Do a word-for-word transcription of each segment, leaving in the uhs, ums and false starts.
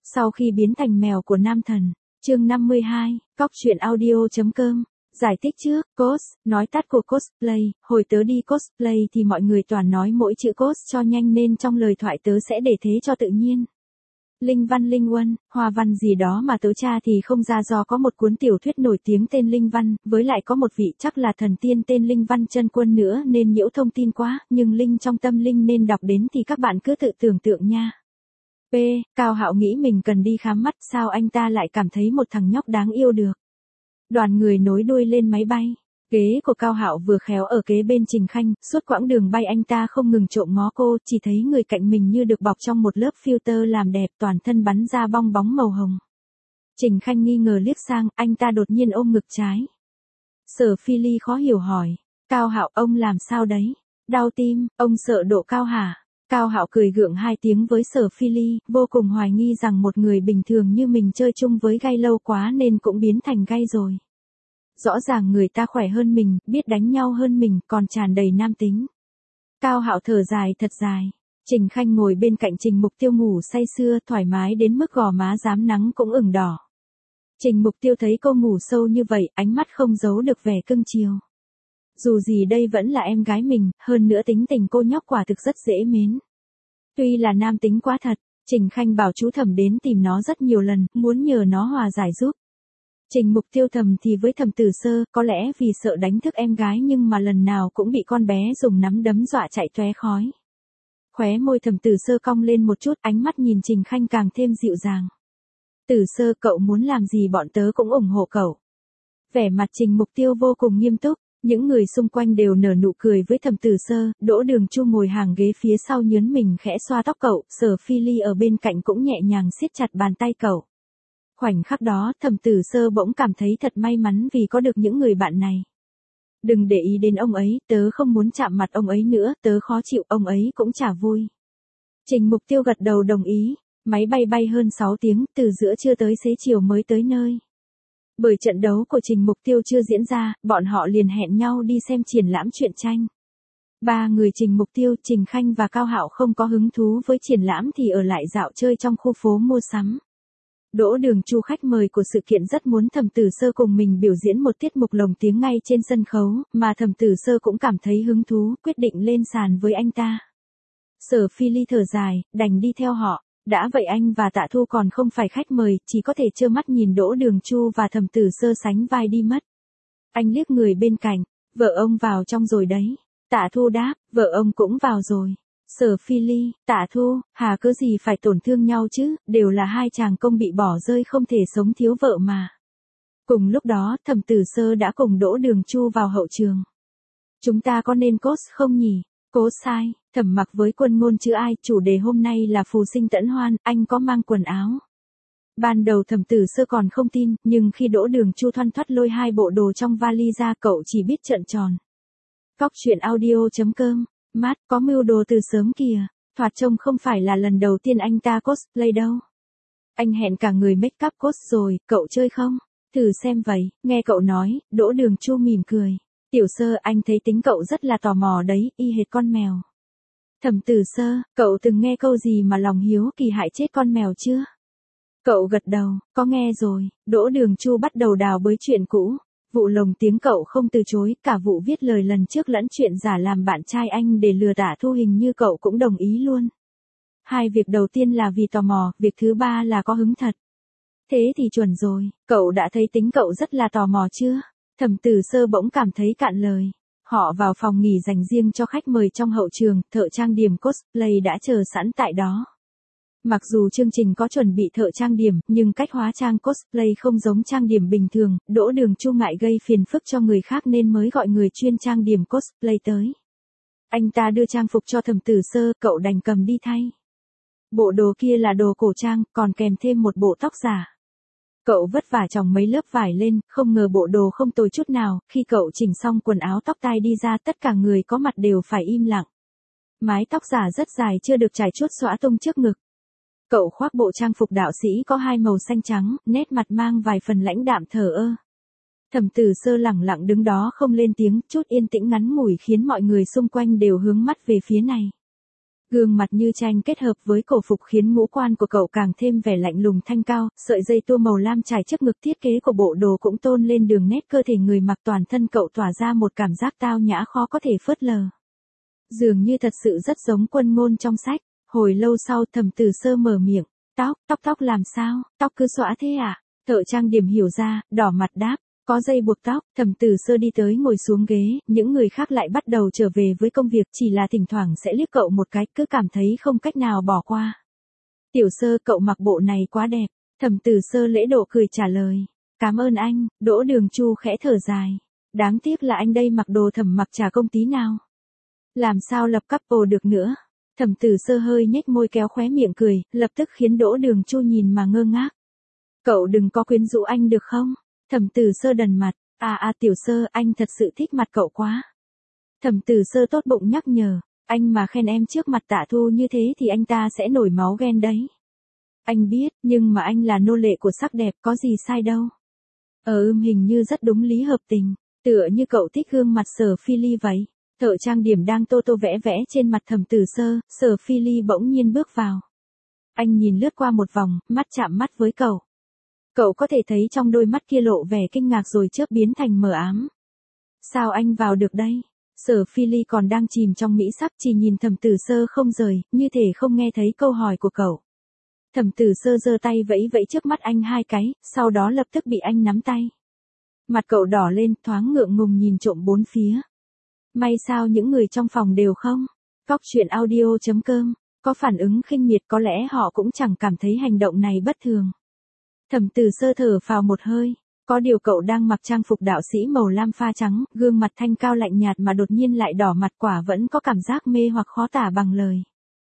Sau khi biến thành mèo của nam thần, chương năm mươi hai, cóc truyện audio.com. Giải thích trước, cos, nói tắt của cosplay, hồi tớ đi cosplay thì mọi người toàn nói mỗi chữ cos cho nhanh nên trong lời thoại tớ sẽ để thế cho tự nhiên. Linh văn linh huân, hoa văn gì đó mà tớ tra thì không ra do có một cuốn tiểu thuyết nổi tiếng tên Linh Văn, với lại có một vị chắc là thần tiên tên Linh Văn Chân Quân nữa nên nhiễu thông tin quá, nhưng Linh trong tâm Linh nên đọc đến thì các bạn cứ tự tưởng tượng nha. P. Cao Hạo nghĩ mình cần đi khám mắt, sao anh ta lại cảm thấy một thằng nhóc đáng yêu được. Đoàn người nối đuôi lên máy bay. Ghế của Cao Hạo vừa khéo ở kế bên Trình Khanh, suốt quãng đường bay anh ta không ngừng trộm ngó cô, chỉ thấy người cạnh mình như được bọc trong một lớp filter làm đẹp, toàn thân bắn ra bong bóng màu hồng. Trình Khanh nghi ngờ liếc sang, anh ta đột nhiên ôm ngực trái. Sở Phi Ly khó hiểu hỏi, Cao Hạo, ông làm sao đấy? Đau tim, ông sợ độ cao hả? Cao Hạo cười gượng hai tiếng với Sở Phi Ly, vô cùng hoài nghi rằng một người bình thường như mình chơi chung với gay lâu quá nên cũng biến thành gay rồi. Rõ ràng người ta khỏe hơn mình, biết đánh nhau hơn mình, còn tràn đầy nam tính. Cao Hạo thở dài thật dài. Trình Khanh ngồi bên cạnh Trình Mục Tiêu ngủ say sưa, thoải mái đến mức gò má rám nắng cũng ửng đỏ. Trình Mục Tiêu thấy cô ngủ sâu như vậy, ánh mắt không giấu được vẻ cưng chiều. Dù gì đây vẫn là em gái mình, hơn nữa tính tình cô nhóc quả thực rất dễ mến. Tuy là nam tính quá thật, Trình Khanh bảo chú Thẩm đến tìm nó rất nhiều lần, muốn nhờ nó hòa giải giúp. Trình Mục Tiêu thầm thì với Thẩm Tử Sơ, có lẽ vì sợ đánh thức em gái nhưng mà lần nào cũng bị con bé dùng nắm đấm dọa chạy tóe khói. Khóe môi Thẩm Tử Sơ cong lên một chút, ánh mắt nhìn Trình Khanh càng thêm dịu dàng. Tử Sơ, cậu muốn làm gì bọn tớ cũng ủng hộ cậu. Vẻ mặt Trình Mục Tiêu vô cùng nghiêm túc, những người xung quanh đều nở nụ cười với Thẩm Tử Sơ, Đỗ Đường Chu ngồi hàng ghế phía sau nhớn mình khẽ xoa tóc cậu, Sở Phi Ly ở bên cạnh cũng nhẹ nhàng siết chặt bàn tay cậu. Khoảnh khắc đó, Thẩm Tử Sơ bỗng cảm thấy thật may mắn vì có được những người bạn này. Đừng để ý đến ông ấy, tớ không muốn chạm mặt ông ấy nữa, tớ khó chịu, ông ấy cũng chả vui. Trình Mục Tiêu gật đầu đồng ý, máy bay bay hơn sáu tiếng, từ giữa trưa tới xế chiều mới tới nơi. Bởi trận đấu của Trình Mục Tiêu chưa diễn ra, bọn họ liền hẹn nhau đi xem triển lãm truyện tranh. Ba người Trình Mục Tiêu, Trình Khanh và Cao Hạo không có hứng thú với triển lãm thì ở lại dạo chơi trong khu phố mua sắm. Đỗ Đường Chu khách mời của sự kiện rất muốn Thẩm Tử Sơ cùng mình biểu diễn một tiết mục lồng tiếng ngay trên sân khấu, mà Thẩm Tử Sơ cũng cảm thấy hứng thú, quyết định lên sàn với anh ta. Sở Phi Ly thở dài, đành đi theo họ. Đã vậy anh và Tạ Thu còn không phải khách mời, chỉ có thể trơ mắt nhìn Đỗ Đường Chu và Thẩm Tử Sơ sánh vai đi mất. Anh liếc người bên cạnh, vợ ông vào trong rồi đấy. Tạ Thu đáp, vợ ông cũng vào rồi. Sở Phi Ly, Tạ Thu, hà cớ gì phải tổn thương nhau chứ, đều là hai chàng công bị bỏ rơi không thể sống thiếu vợ mà. Cùng lúc đó, Thẩm Tử Sơ đã cùng Đỗ Đường Chu vào hậu trường. Chúng ta có nên cos không nhỉ? Cố sai, Thẩm Mặc với Quân Ngôn chữ ai, chủ đề hôm nay là phù sinh tẫn hoan, anh có mang quần áo. Ban đầu Thẩm Tử Sơ còn không tin, nhưng khi Đỗ Đường Chu thoăn thoắt lôi hai bộ đồ trong vali ra, cậu chỉ biết trợn tròn. Cóc truyện audio.com, mát, có mưu đồ từ sớm kìa, thoạt trông không phải là lần đầu tiên anh ta cosplay đâu. Anh hẹn cả người make up cos rồi, cậu chơi không? Thử xem vậy, nghe cậu nói, Đỗ Đường Chu mỉm cười. Tiểu Sơ, anh thấy tính cậu rất là tò mò đấy, y hệt con mèo. Thẩm Tử Sơ, cậu từng nghe câu gì mà lòng hiếu kỳ hại chết con mèo chưa? Cậu gật đầu, có nghe rồi. Đỗ Đường Chu bắt đầu đào bới chuyện cũ. Vụ lồng tiếng cậu không từ chối, cả vụ viết lời lần trước lẫn chuyện giả làm bạn trai anh để lừa Tạ Thu hình như cậu cũng đồng ý luôn. Hai việc đầu tiên là vì tò mò, việc thứ ba là có hứng thật. Thế thì chuẩn rồi, cậu đã thấy tính cậu rất là tò mò chưa? Thẩm Tử Sơ bỗng cảm thấy cạn lời. Họ vào phòng nghỉ dành riêng cho khách mời trong hậu trường, thợ trang điểm cosplay đã chờ sẵn tại đó. Mặc dù chương trình có chuẩn bị thợ trang điểm, nhưng cách hóa trang cosplay không giống trang điểm bình thường, Đỗ Đường Chu ngại gây phiền phức cho người khác nên mới gọi người chuyên trang điểm cosplay tới. Anh ta đưa trang phục cho Thẩm Tử Sơ, cậu đành cầm đi thay. Bộ đồ kia là đồ cổ trang, còn kèm thêm một bộ tóc giả. Cậu vất vả chòng mấy lớp vải lên, không ngờ bộ đồ không tồi chút nào, khi cậu chỉnh xong quần áo tóc tai đi ra tất cả người có mặt đều phải im lặng. Mái tóc giả rất dài chưa được trải chuốt xõa tung trước ngực. Cậu khoác bộ trang phục đạo sĩ có hai màu xanh trắng, nét mặt mang vài phần lãnh đạm thờ ơ. Thẩm Tử Sơ lẳng lặng đứng đó không lên tiếng, chút yên tĩnh ngắn ngủi khiến mọi người xung quanh đều hướng mắt về phía này. Gương mặt như tranh kết hợp với cổ phục khiến ngũ quan của cậu càng thêm vẻ lạnh lùng thanh cao, sợi dây tua màu lam trải trước ngực, thiết kế của bộ đồ cũng tôn lên đường nét cơ thể người mặc, toàn thân cậu tỏa ra một cảm giác tao nhã khó có thể phớt lờ. Dường như thật sự rất giống quân ngôn trong sách. Hồi lâu sau Thẩm Tử Sơ mở miệng, tóc, tóc tóc làm sao, tóc cứ xõa thế à? Thợ trang điểm hiểu ra, đỏ mặt đáp, có dây buộc tóc. Thẩm Tử Sơ đi tới ngồi xuống ghế, những người khác lại bắt đầu trở về với công việc, chỉ là thỉnh thoảng sẽ liếc cậu một cái, cứ cảm thấy không cách nào bỏ qua. Tiểu Sơ, cậu mặc bộ này quá đẹp. Thẩm Tử Sơ lễ độ cười trả lời, cảm ơn anh. Đỗ Đường Chu khẽ thở dài, đáng tiếc là anh đây mặc đồ thẩm mặc chả công tí nào. Làm sao lập couple được nữa? Thẩm Tử Sơ hơi nhếch môi kéo khóe miệng cười, lập tức khiến Đỗ Đường Chu nhìn mà ngơ ngác. Cậu đừng có quyến rũ anh được không? Thẩm Tử Sơ đần mặt, à à Tiểu Sơ, anh thật sự thích mặt cậu quá. Thẩm Tử Sơ tốt bụng nhắc nhở, anh mà khen em trước mặt Tạ Thu như thế thì anh ta sẽ nổi máu ghen đấy. Anh biết, nhưng mà anh là nô lệ của sắc đẹp, có gì sai đâu. Ờ ưm hình như rất đúng lý hợp tình, tựa như cậu thích gương mặt Sở Phi Ly vậy. Thợ trang điểm đang tô tô vẽ vẽ trên mặt Thẩm Tử Sơ, Sở Phi Ly bỗng nhiên bước vào. Anh nhìn lướt qua một vòng, mắt chạm mắt với cậu. Cậu có thể thấy trong đôi mắt kia lộ vẻ kinh ngạc rồi chớp biến thành mờ ám. Sao anh vào được đây? Sở Phi Ly còn đang chìm trong mỹ sắc, chỉ nhìn Thẩm Tử Sơ không rời, như thể không nghe thấy câu hỏi của cậu. Thẩm Tử Sơ giơ tay vẫy vẫy trước mắt anh hai cái, sau đó lập tức bị anh nắm tay. Mặt cậu đỏ lên, thoáng ngượng ngùng nhìn trộm bốn phía. May sao những người trong phòng đều không? Cóc truyện audio chấm com có phản ứng khinh miệt, có lẽ họ cũng chẳng cảm thấy hành động này bất thường. Thẩm Tử Sơ thở phào một hơi, có điều cậu đang mặc trang phục đạo sĩ màu lam pha trắng, gương mặt thanh cao lạnh nhạt mà đột nhiên lại đỏ mặt, quả vẫn có cảm giác mê hoặc khó tả bằng lời.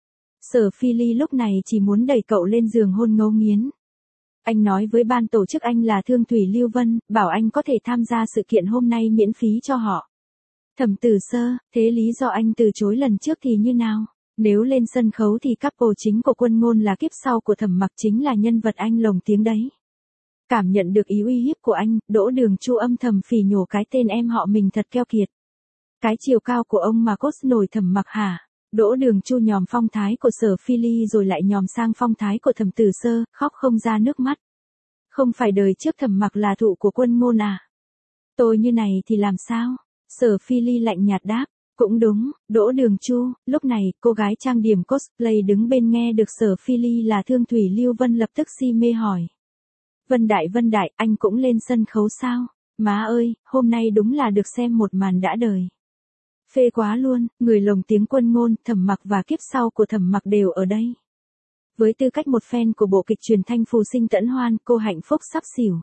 Sở Phi Ly lúc này chỉ muốn đẩy cậu lên giường hôn ngấu nghiến. Anh nói với ban tổ chức anh là Thương Thủy Lưu Vân, bảo anh có thể tham gia sự kiện hôm nay miễn phí cho họ. Thẩm Tử Sơ, thế lý do anh từ chối lần trước thì như nào? Nếu lên sân khấu thì couple chính của Quân Ngôn là kiếp sau của Thẩm Mặc chính là nhân vật anh lồng tiếng đấy. Cảm nhận được ý uy hiếp của anh, Đỗ Đường Chu âm thầm phỉ nhổ cái tên em họ mình thật keo kiệt. Cái chiều cao của ông mà cốt nổi Thẩm Mặc hả? Đỗ Đường Chu nhòm phong thái của Sở Phi Ly rồi lại nhòm sang phong thái của Thẩm Tử Sơ, khóc không ra nước mắt. Không phải đời trước Thẩm Mặc là thụ của Quân Ngôn à? Tôi như này thì làm sao? Sở Phi Ly lạnh nhạt đáp, cũng đúng. Đỗ Đường Chu, lúc này, cô gái trang điểm cosplay đứng bên nghe được Sở Phi Ly là Thương Thủy Lưu Vân lập tức si mê hỏi. Vân Đại Vân Đại, anh cũng lên sân khấu sao? Má ơi, hôm nay đúng là được xem một màn đã đời. Phê quá luôn, người lồng tiếng Quân Ngôn, Thẩm Mặc và kiếp sau của Thẩm Mặc đều ở đây. Với tư cách một fan của bộ kịch truyền thanh Phù Sinh Tẫn Hoan, cô hạnh phúc sắp xỉu.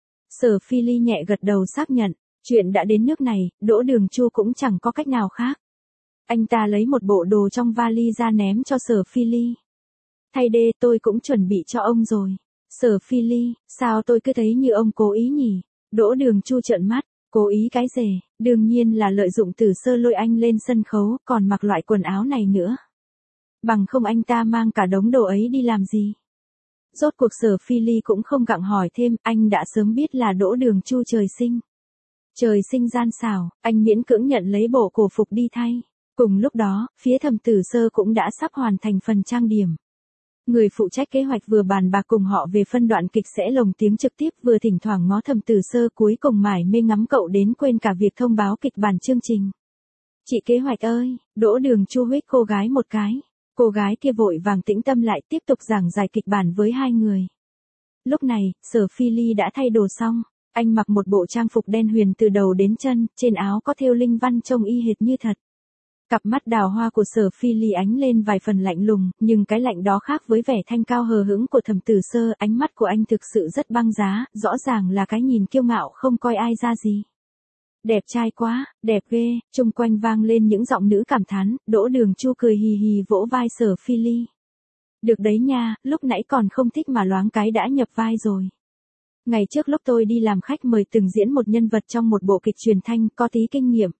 Sở Phi Ly nhẹ gật đầu xác nhận. Chuyện đã đến nước này, Đỗ Đường Chu cũng chẳng có cách nào khác. Anh ta lấy một bộ đồ trong vali ra ném cho Sở Phi Ly. Thay đê, tôi cũng chuẩn bị cho ông rồi. Sở Phi Ly, sao tôi cứ thấy như ông cố ý nhỉ? Đỗ Đường Chu trợn mắt, cố ý cái gì? Đương nhiên là lợi dụng Tử Sơ lôi anh lên sân khấu, còn mặc loại quần áo này nữa. Bằng không anh ta mang cả đống đồ ấy đi làm gì? Rốt cuộc Sở Phi Ly cũng không gặng hỏi thêm, anh đã sớm biết là Đỗ Đường Chu trời sinh. Trời sinh gian xảo, anh miễn cưỡng nhận lấy bộ cổ phục đi thay. Cùng lúc đó, phía Thẩm Tử Sơ cũng đã sắp hoàn thành phần trang điểm. Người phụ trách kế hoạch vừa bàn bạc cùng họ về phân đoạn kịch sẽ lồng tiếng trực tiếp, vừa thỉnh thoảng ngó Thẩm Tử Sơ, cuối cùng mải mê ngắm cậu đến quên cả việc thông báo kịch bản chương trình. Chị kế hoạch ơi, Đỗ Đường Chu huých cô gái một cái. Cô gái kia vội vàng tĩnh tâm lại tiếp tục giảng giải kịch bản với hai người. Lúc này, Sở Phi Ly đã thay đồ xong. Anh mặc một bộ trang phục đen huyền từ đầu đến chân, trên áo có thêu linh văn trông y hệt như thật. Cặp mắt đào hoa của Sở Phi Ly ánh lên vài phần lạnh lùng, nhưng cái lạnh đó khác với vẻ thanh cao hờ hững của Thẩm Tử Sơ, ánh mắt của anh thực sự rất băng giá, rõ ràng là cái nhìn kiêu ngạo không coi ai ra gì. Đẹp trai quá, đẹp ghê, chung quanh vang lên những giọng nữ cảm thán, Đỗ Đường Chu cười hì hì vỗ vai Sở Phi Ly. Được đấy nha, lúc nãy còn không thích mà loáng cái đã nhập vai rồi. Ngày trước lúc tôi đi làm khách mời từng diễn một nhân vật trong một bộ kịch truyền thanh, có tí kinh nghiệm.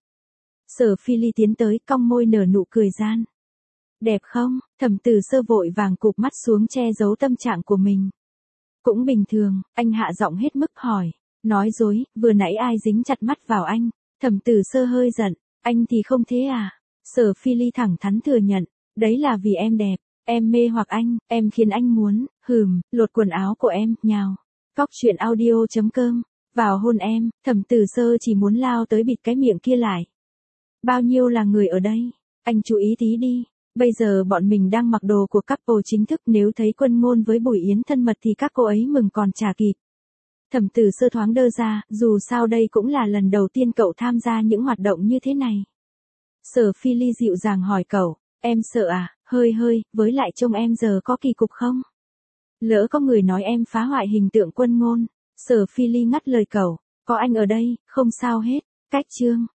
Sở Phi Ly tiến tới, cong môi nở nụ cười gian. Đẹp không? Thẩm Tử Sơ vội vàng cụp mắt xuống che giấu tâm trạng của mình. Cũng bình thường, anh hạ giọng hết mức hỏi. Nói dối, vừa nãy ai dính chặt mắt vào anh? Thẩm Tử Sơ hơi giận, anh thì không thế à? Sở Phi Ly thẳng thắn thừa nhận, Đấy là vì em đẹp, em mê hoặc anh, em khiến anh muốn, hừm, lột quần áo của em, nhào. Cóc truyện audio chấm com, vào hôn em, Thẩm Tử Sơ chỉ muốn lao tới bịt cái miệng kia lại. Bao nhiêu là người ở đây? Anh chú ý tí đi. Bây giờ bọn mình đang mặc đồ của couple chính thức, nếu thấy Quân Ngôn với Bùi Yến thân mật thì các cô ấy mừng còn chả kịp. Thẩm Tử Sơ thoáng đơ ra, dù sao đây cũng là lần đầu tiên cậu tham gia những hoạt động như thế này. Sở Phi Ly dịu dàng hỏi cậu, em sợ à, hơi hơi, với lại trông em giờ có kỳ cục không? Lỡ có người nói em phá hoại hình tượng Quân Ngôn. Sở Phi Ly ngắt lời cậu, có anh ở đây, không sao hết. Cách chương